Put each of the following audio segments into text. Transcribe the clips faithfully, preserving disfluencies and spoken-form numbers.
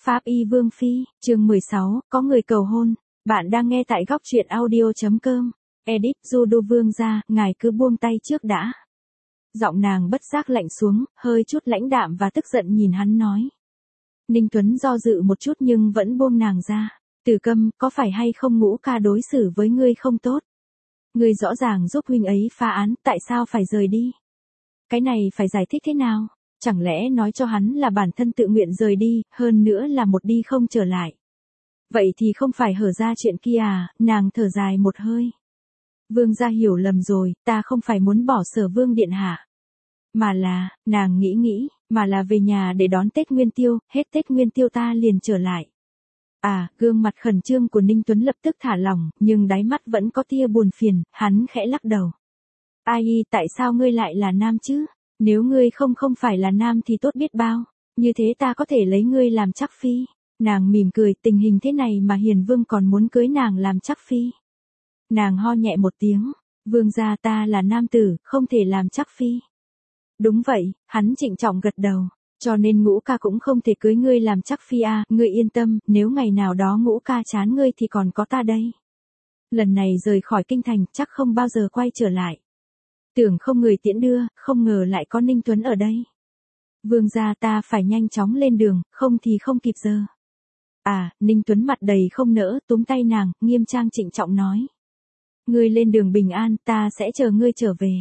Pháp y Vương Phi, chương mười sáu, có người cầu hôn. Bạn đang nghe tại góc truyện audio.com. Edit, Judo Vương gia, ngài cứ buông tay trước đã. Giọng nàng bất giác lạnh xuống, hơi chút lãnh đạm và tức giận nhìn hắn nói. Ninh Tuấn do dự một chút nhưng vẫn buông nàng ra. Từ Câm, có phải hay không Ngũ ca đối xử với ngươi không tốt? Ngươi rõ ràng giúp huynh ấy phá án, tại sao phải rời đi? Cái này phải giải thích thế nào? Chẳng lẽ nói cho hắn là bản thân tự nguyện rời đi, hơn nữa là một đi không trở lại. Vậy thì không phải hở ra chuyện kia à, nàng thở dài một hơi. Vương gia hiểu lầm rồi, ta không phải muốn bỏ Sở Vương điện hạ. Mà là, nàng nghĩ nghĩ, mà là về nhà để đón Tết Nguyên Tiêu, hết Tết Nguyên Tiêu ta liền trở lại. À, gương mặt khẩn trương của Ninh Tuấn lập tức thả lỏng, nhưng đáy mắt vẫn có tia buồn phiền, hắn khẽ lắc đầu. Ai, tại sao ngươi lại là nam chứ? Nếu ngươi không không phải là nam thì tốt biết bao, như thế ta có thể lấy ngươi làm chắc phi. Nàng mỉm cười, tình hình thế này mà Hiền Vương còn muốn cưới nàng làm chắc phi. Nàng ho nhẹ một tiếng, Vương gia ta là nam tử, không thể làm chắc phi. Đúng vậy, hắn trịnh trọng gật đầu, cho nên Ngũ ca cũng không thể cưới ngươi làm chắc phi à, ngươi yên tâm, nếu ngày nào đó Ngũ ca chán ngươi thì còn có ta đây. Lần này rời khỏi kinh thành chắc không bao giờ quay trở lại. Tưởng không người tiễn đưa, không ngờ lại có Ninh Tuấn ở đây. Vương gia ta phải nhanh chóng lên đường, không thì không kịp giờ. À, Ninh Tuấn mặt đầy không nỡ, túm tay nàng, nghiêm trang trịnh trọng nói. Ngươi lên đường bình an, ta sẽ chờ ngươi trở về.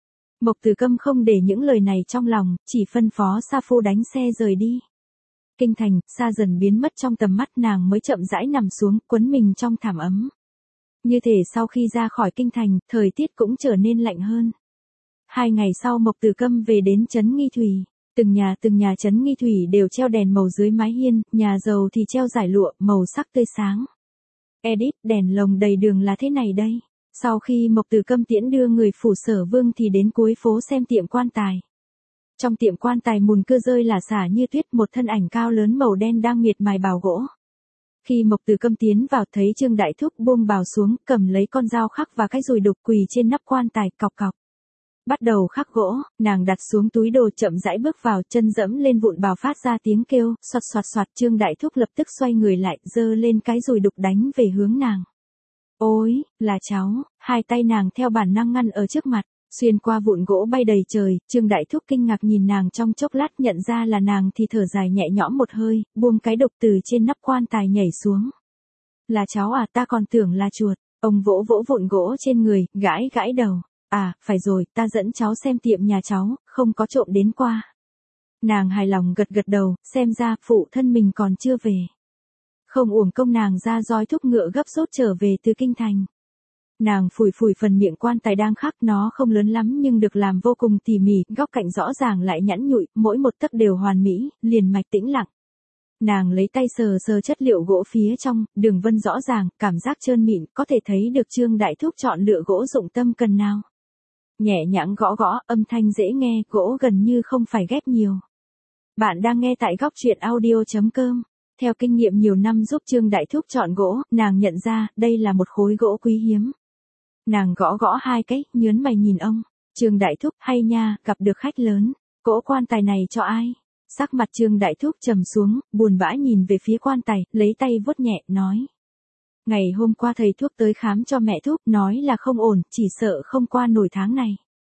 Mộc Tử Câm không để những lời này trong lòng, chỉ phân phó Sa Phu đánh xe rời đi. Kinh thành, xa dần biến mất trong tầm mắt, nàng mới chậm rãi nằm xuống, quấn mình trong thảm ấm. Như thể sau khi ra khỏi kinh thành, thời tiết cũng trở nên lạnh hơn. Hai ngày sau Mộc Tử Câm về đến trấn Nghi Thủy. Từng nhà từng nhà trấn Nghi Thủy đều treo đèn màu dưới mái hiên, nhà giàu thì treo giải lụa, màu sắc tươi sáng. Edit, đèn lồng đầy đường là thế này đây. Sau khi Mộc Tử Câm tiễn đưa người phủ Sở Vương thì đến cuối phố xem tiệm quan tài. Trong tiệm quan tài mùn cưa rơi lả xả như tuyết, một thân ảnh cao lớn màu đen đang miệt mài bào gỗ. Khi Mộc Tử Câm tiến vào thấy Trương Đại Thúc buông bào xuống, cầm lấy con dao khắc và cái dùi đục quỳ trên nắp quan tài, cọc cọc. Bắt đầu khắc gỗ, nàng đặt xuống túi đồ chậm rãi bước vào, chân dẫm lên vụn bào phát ra tiếng kêu, xoạt xoạt xoạt. Trương Đại Thúc lập tức xoay người lại, giơ lên cái dùi đục đánh về hướng nàng. Ôi, là cháu, hai tay nàng theo bản năng ngăn ở trước mặt, xuyên qua vụn gỗ bay đầy trời. Trương Đại Thúc kinh ngạc nhìn nàng trong chốc lát, nhận ra là nàng thì thở dài nhẹ nhõm một hơi, buông cái đục từ trên nắp quan tài nhảy xuống. Là cháu à, ta còn tưởng là chuột. Ông vỗ vỗ vụn gỗ trên người, gãi gãi đầu. À, phải rồi, ta dẫn cháu xem tiệm nhà cháu, không có trộm đến qua. Nàng hài lòng gật gật đầu, xem ra phụ thân mình còn chưa về. Không uổng công nàng ra roi thúc ngựa gấp rút trở về từ kinh thành. Nàng phủi phủi phần miệng quan tài đang khắc, nó không lớn lắm nhưng được làm vô cùng tỉ mỉ, góc cạnh rõ ràng lại nhẵn nhụi, mỗi một tấc đều hoàn mỹ, liền mạch tĩnh lặng. Nàng lấy tay sờ sờ chất liệu gỗ phía trong, đường vân rõ ràng, cảm giác trơn mịn, có thể thấy được Trương Đại Thúc chọn lựa gỗ dụng tâm cần nào. Nhẹ nhàng gõ gõ, âm thanh dễ nghe, gỗ gần như không phải ghép nhiều. Bạn đang nghe tại góc truyện audio.com. Theo kinh nghiệm nhiều năm giúp Trương Đại Thúc chọn gỗ, nàng nhận ra, đây là một khối gỗ quý hiếm. Nàng gõ gõ hai cái, nhớn mày nhìn ông. Trương Đại Thúc, hay nha, gặp được khách lớn. Cỗ quan tài này cho ai? Sắc mặt Trương Đại Thúc trầm xuống, buồn bã nhìn về phía quan tài, lấy tay vuốt nhẹ, nói. Ngày hôm qua thầy thuốc tới khám cho mẹ Thúc, nói là không ổn, chỉ sợ không qua nổi tháng này.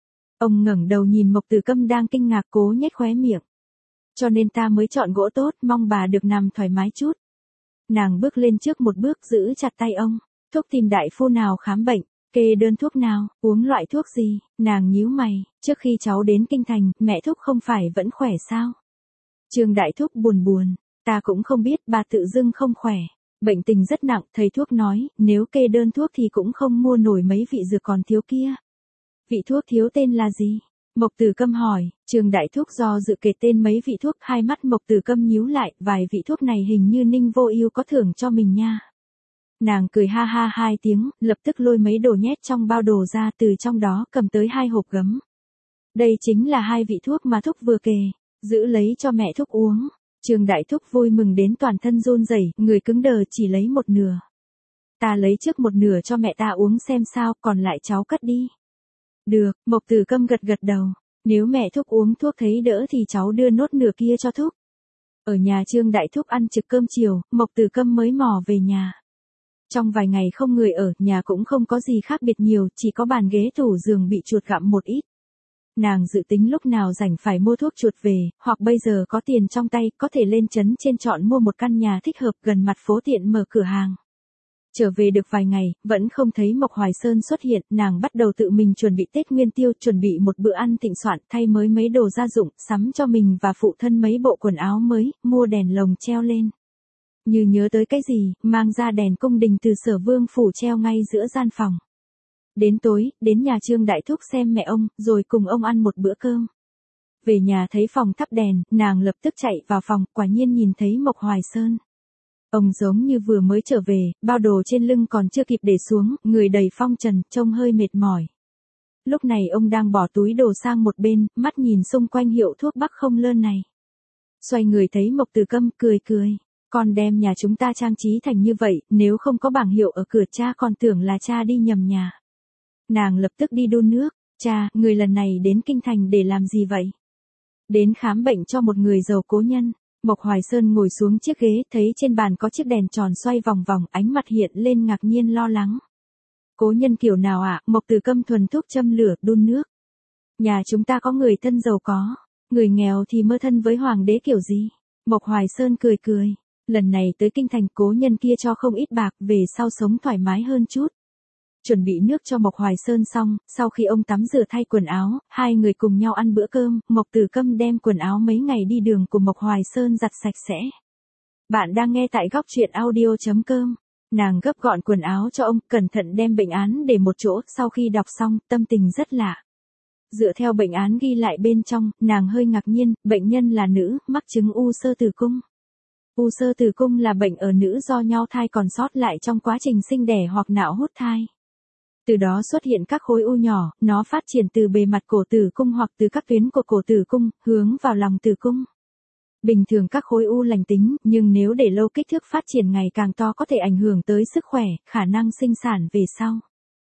Ông ngẩng đầu nhìn Mộc Tử Câm đang kinh ngạc, cố nhếch khóe miệng. Cho nên ta mới chọn gỗ tốt, mong bà được nằm thoải mái chút. Nàng bước lên trước một bước, giữ chặt tay ông. Thuốc tìm đại phu nào khám bệnh, kê đơn thuốc nào, uống loại thuốc gì? Nàng nhíu mày, trước khi cháu đến kinh thành, mẹ Thúc không phải vẫn khỏe sao? Trương Đại Thúc buồn buồn, ta cũng không biết, bà tự dưng không khỏe. Bệnh tình rất nặng, thầy thuốc nói, nếu kê đơn thuốc thì cũng không mua nổi mấy vị dược còn thiếu kia. Vị thuốc thiếu tên là gì? Mộc Tử Câm hỏi. Trương Đại Thúc do dự kể tên mấy vị thuốc, hai mắt Mộc Tử Câm nhíu lại, vài vị thuốc này hình như Ninh Vô Ưu có thưởng cho mình nha. Nàng cười ha ha hai tiếng, lập tức lôi mấy đồ nhét trong bao đồ ra, từ trong đó cầm tới hai hộp gấm. Đây chính là hai vị thuốc mà Thúc vừa kể, giữ lấy cho mẹ Thúc uống. Trương Đại Thúc vui mừng đến toàn thân run rẩy, người cứng đờ, chỉ lấy một nửa. Ta lấy trước một nửa cho mẹ ta uống xem sao, còn lại cháu cất đi. Được, Mộc Tử Câm gật gật đầu. Nếu mẹ Thúc uống thuốc thấy đỡ thì cháu đưa nốt nửa kia cho Thúc. Ở nhà Trương Đại Thúc ăn trực cơm chiều, Mộc Tử Câm mới mò về nhà. Trong vài ngày không người ở, nhà cũng không có gì khác biệt nhiều, chỉ có bàn ghế tủ giường bị chuột gặm một ít. Nàng dự tính lúc nào rảnh phải mua thuốc chuột về, hoặc bây giờ có tiền trong tay, có thể lên trấn trên chọn mua một căn nhà thích hợp gần mặt phố tiện mở cửa hàng. Trở về được vài ngày, vẫn không thấy Mộc Hoài Sơn xuất hiện, nàng bắt đầu tự mình chuẩn bị Tết Nguyên Tiêu, chuẩn bị một bữa ăn thịnh soạn, thay mới mấy đồ gia dụng, sắm cho mình và phụ thân mấy bộ quần áo mới, mua đèn lồng treo lên. Như nhớ tới cái gì, mang ra đèn cung đình từ Sở Vương phủ treo ngay giữa gian phòng. Đến tối, đến nhà Trương Đại Thúc xem mẹ ông, rồi cùng ông ăn một bữa cơm. Về nhà thấy phòng thắp đèn, nàng lập tức chạy vào phòng, quả nhiên nhìn thấy Mộc Hoài Sơn. Ông giống như vừa mới trở về, bao đồ trên lưng còn chưa kịp để xuống, người đầy phong trần, trông hơi mệt mỏi. Lúc này ông đang bỏ túi đồ sang một bên, mắt nhìn xung quanh hiệu thuốc bắc không lơn này. Xoay người thấy Mộc Tử Câm, cười cười. Con đem nhà chúng ta trang trí thành như vậy, nếu không có bảng hiệu ở cửa cha còn tưởng là cha đi nhầm nhà. Nàng lập tức đi đun nước. Cha, người lần này đến kinh thành để làm gì vậy? Đến khám bệnh cho một người giàu cố nhân. Mộc Hoài Sơn ngồi xuống chiếc ghế, thấy trên bàn có chiếc đèn tròn xoay vòng vòng, ánh mặt hiện lên ngạc nhiên lo lắng. Cố nhân kiểu nào ạ? À? Mộc Tử Câm thuần thục châm lửa, đun nước. Nhà chúng ta có người thân giàu có, người nghèo thì mơ thân với hoàng đế kiểu gì? Mộc Hoài Sơn cười cười. Lần này tới kinh thành, cố nhân kia cho không ít bạc, về sau sống thoải mái hơn chút. Chuẩn bị nước cho Mộc Hoài Sơn xong, sau khi ông tắm rửa thay quần áo, hai người cùng nhau ăn bữa cơm, Mộc Tử Câm đem quần áo mấy ngày đi đường của Mộc Hoài Sơn giặt sạch sẽ. Bạn đang nghe tại góc truyện audio chấm com. Nàng gấp gọn quần áo cho ông, cẩn thận đem bệnh án để một chỗ, sau khi đọc xong, tâm tình rất lạ. Dựa theo bệnh án ghi lại bên trong, nàng hơi ngạc nhiên, bệnh nhân là nữ, mắc chứng u xơ tử cung. U xơ tử cung là bệnh ở nữ do nhau thai còn sót lại trong quá trình sinh đẻ hoặc nạo hút thai. Từ đó xuất hiện các khối u nhỏ, nó phát triển từ bề mặt cổ tử cung hoặc từ các tuyến của cổ tử cung, hướng vào lòng tử cung. Bình thường các khối u lành tính, nhưng nếu để lâu kích thước phát triển ngày càng to có thể ảnh hưởng tới sức khỏe, khả năng sinh sản về sau.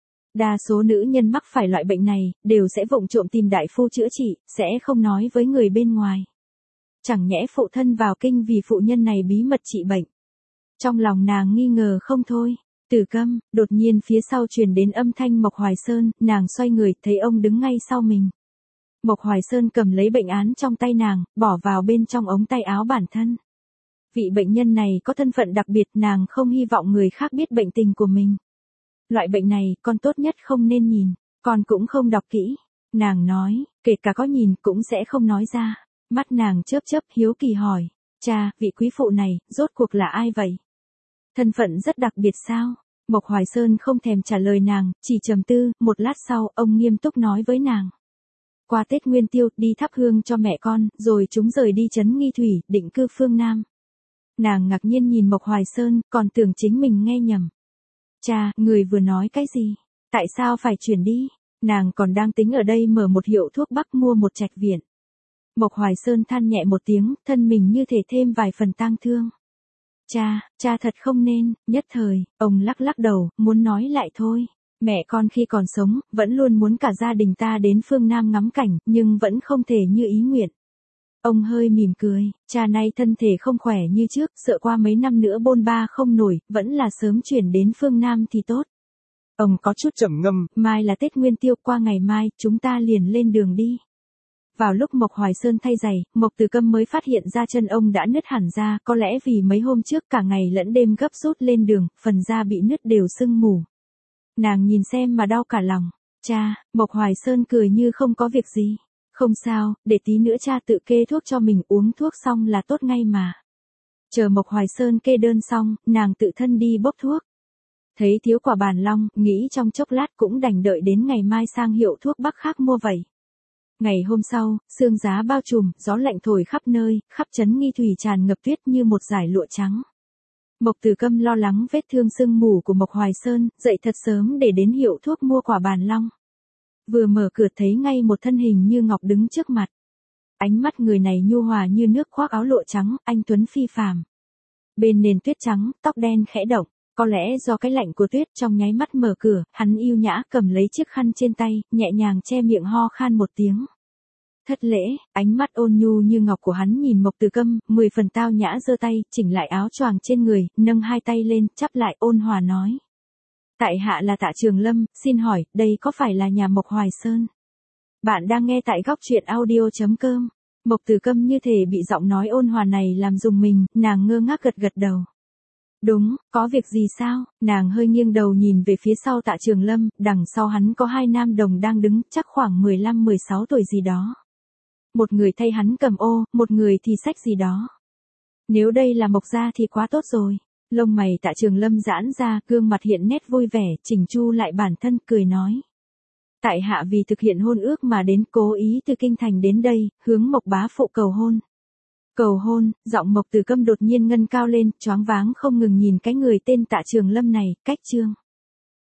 Đa số nữ nhân mắc phải loại bệnh này, đều sẽ vụng trộm tìm đại phu chữa trị, sẽ không nói với người bên ngoài. Chẳng nhẽ phụ thân vào kinh vì phụ nhân này bí mật trị bệnh. Trong lòng nàng nghi ngờ không thôi. Tử Câm, đột nhiên phía sau truyền đến âm thanh Mộc Hoài Sơn, nàng xoay người, thấy ông đứng ngay sau mình. Mộc Hoài Sơn cầm lấy bệnh án trong tay nàng, bỏ vào bên trong ống tay áo bản thân. Vị bệnh nhân này có thân phận đặc biệt, nàng không hy vọng người khác biết bệnh tình của mình. Loại bệnh này, con tốt nhất không nên nhìn, con cũng không đọc kỹ. Nàng nói, kể cả có nhìn cũng sẽ không nói ra. Mắt nàng chớp chớp hiếu kỳ hỏi, cha, vị quý phụ này, rốt cuộc là ai vậy? Thân phận rất đặc biệt sao? Mộc Hoài Sơn không thèm trả lời nàng, chỉ trầm tư, một lát sau, ông nghiêm túc nói với nàng. Qua Tết Nguyên Tiêu, đi thắp hương cho mẹ con, rồi chúng rời đi trấn Nghi Thủy, định cư phương Nam. Nàng ngạc nhiên nhìn Mộc Hoài Sơn, còn tưởng chính mình nghe nhầm. Cha, người vừa nói cái gì? Tại sao phải chuyển đi? Nàng còn đang tính ở đây mở một hiệu thuốc bắc mua một trạch viện. Mộc Hoài Sơn than nhẹ một tiếng, thân mình như thể thêm vài phần tang thương. Cha, cha thật không nên, nhất thời, ông lắc lắc đầu, muốn nói lại thôi. Mẹ con khi còn sống, vẫn luôn muốn cả gia đình ta đến phương Nam ngắm cảnh, nhưng vẫn không thể như ý nguyện. Ông hơi mỉm cười, cha nay thân thể không khỏe như trước, sợ qua mấy năm nữa bôn ba không nổi, vẫn là sớm chuyển đến phương Nam thì tốt. Ông có chút trầm ngâm, mai là Tết Nguyên Tiêu, qua ngày mai, chúng ta liền lên đường đi. Vào lúc Mộc Hoài Sơn thay giày, Mộc Tử Câm mới phát hiện ra chân ông đã nứt hẳn ra, có lẽ vì mấy hôm trước cả ngày lẫn đêm gấp rút lên đường, phần da bị nứt đều sưng mù. Nàng nhìn xem mà đau cả lòng. Cha, Mộc Hoài Sơn cười như không có việc gì. Không sao, để tí nữa cha tự kê thuốc cho mình, uống thuốc xong là tốt ngay mà. Chờ Mộc Hoài Sơn kê đơn xong, nàng tự thân đi bốc thuốc. Thấy thiếu quả bàn long, nghĩ trong chốc lát cũng đành đợi đến ngày mai sang hiệu thuốc bắc khác mua vậy. Ngày hôm sau, sương giá bao trùm, gió lạnh thổi khắp nơi, khắp trấn Nghi Thủy tràn ngập tuyết như một dải lụa trắng. Mộc Tử Câm lo lắng vết thương sưng mù của Mộc Hoài Sơn, dậy thật sớm để đến hiệu thuốc mua quả bàn long. Vừa mở cửa thấy ngay một thân hình như ngọc đứng trước mặt. Ánh mắt người này nhu hòa như nước, khoác áo lụa trắng, anh tuấn phi phàm. Bên nền tuyết trắng, tóc đen khẽ động, có lẽ do cái lạnh của tuyết, trong nháy mắt mở cửa, hắn yêu nhã cầm lấy chiếc khăn trên tay, nhẹ nhàng che miệng ho khan một tiếng. Thất lễ, ánh mắt ôn nhu như ngọc của hắn nhìn Mộc Từ Câm, mười phần tao nhã giơ tay, chỉnh lại áo choàng trên người, nâng hai tay lên, chắp lại ôn hòa nói. Tại hạ là Tạ Trường Lâm, xin hỏi, đây có phải là nhà Mộc Hoài Sơn? Bạn đang nghe tại góc truyện audio.com. Mộc Từ Câm như thể bị giọng nói ôn hòa này làm rùng mình, nàng ngơ ngác gật gật đầu. Đúng, có việc gì sao? Nàng hơi nghiêng đầu nhìn về phía sau Tạ Trường Lâm, đằng sau hắn có hai nam đồng đang đứng, chắc khoảng mười lăm mười sáu tuổi gì đó. Một người thay hắn cầm ô, một người thì xách gì đó. Nếu đây là Mộc gia thì quá tốt rồi. Lông mày Tạ Trường Lâm giãn ra, gương mặt hiện nét vui vẻ, chỉnh chu lại bản thân, cười nói. Tại hạ vì thực hiện hôn ước mà đến, cố ý từ kinh thành đến đây, hướng Mộc bá phụ cầu hôn. Cầu hôn, giọng Mộc Từ Câm đột nhiên ngân cao lên, choáng váng không ngừng nhìn cái người tên Tạ Trường Lâm này, cách trương.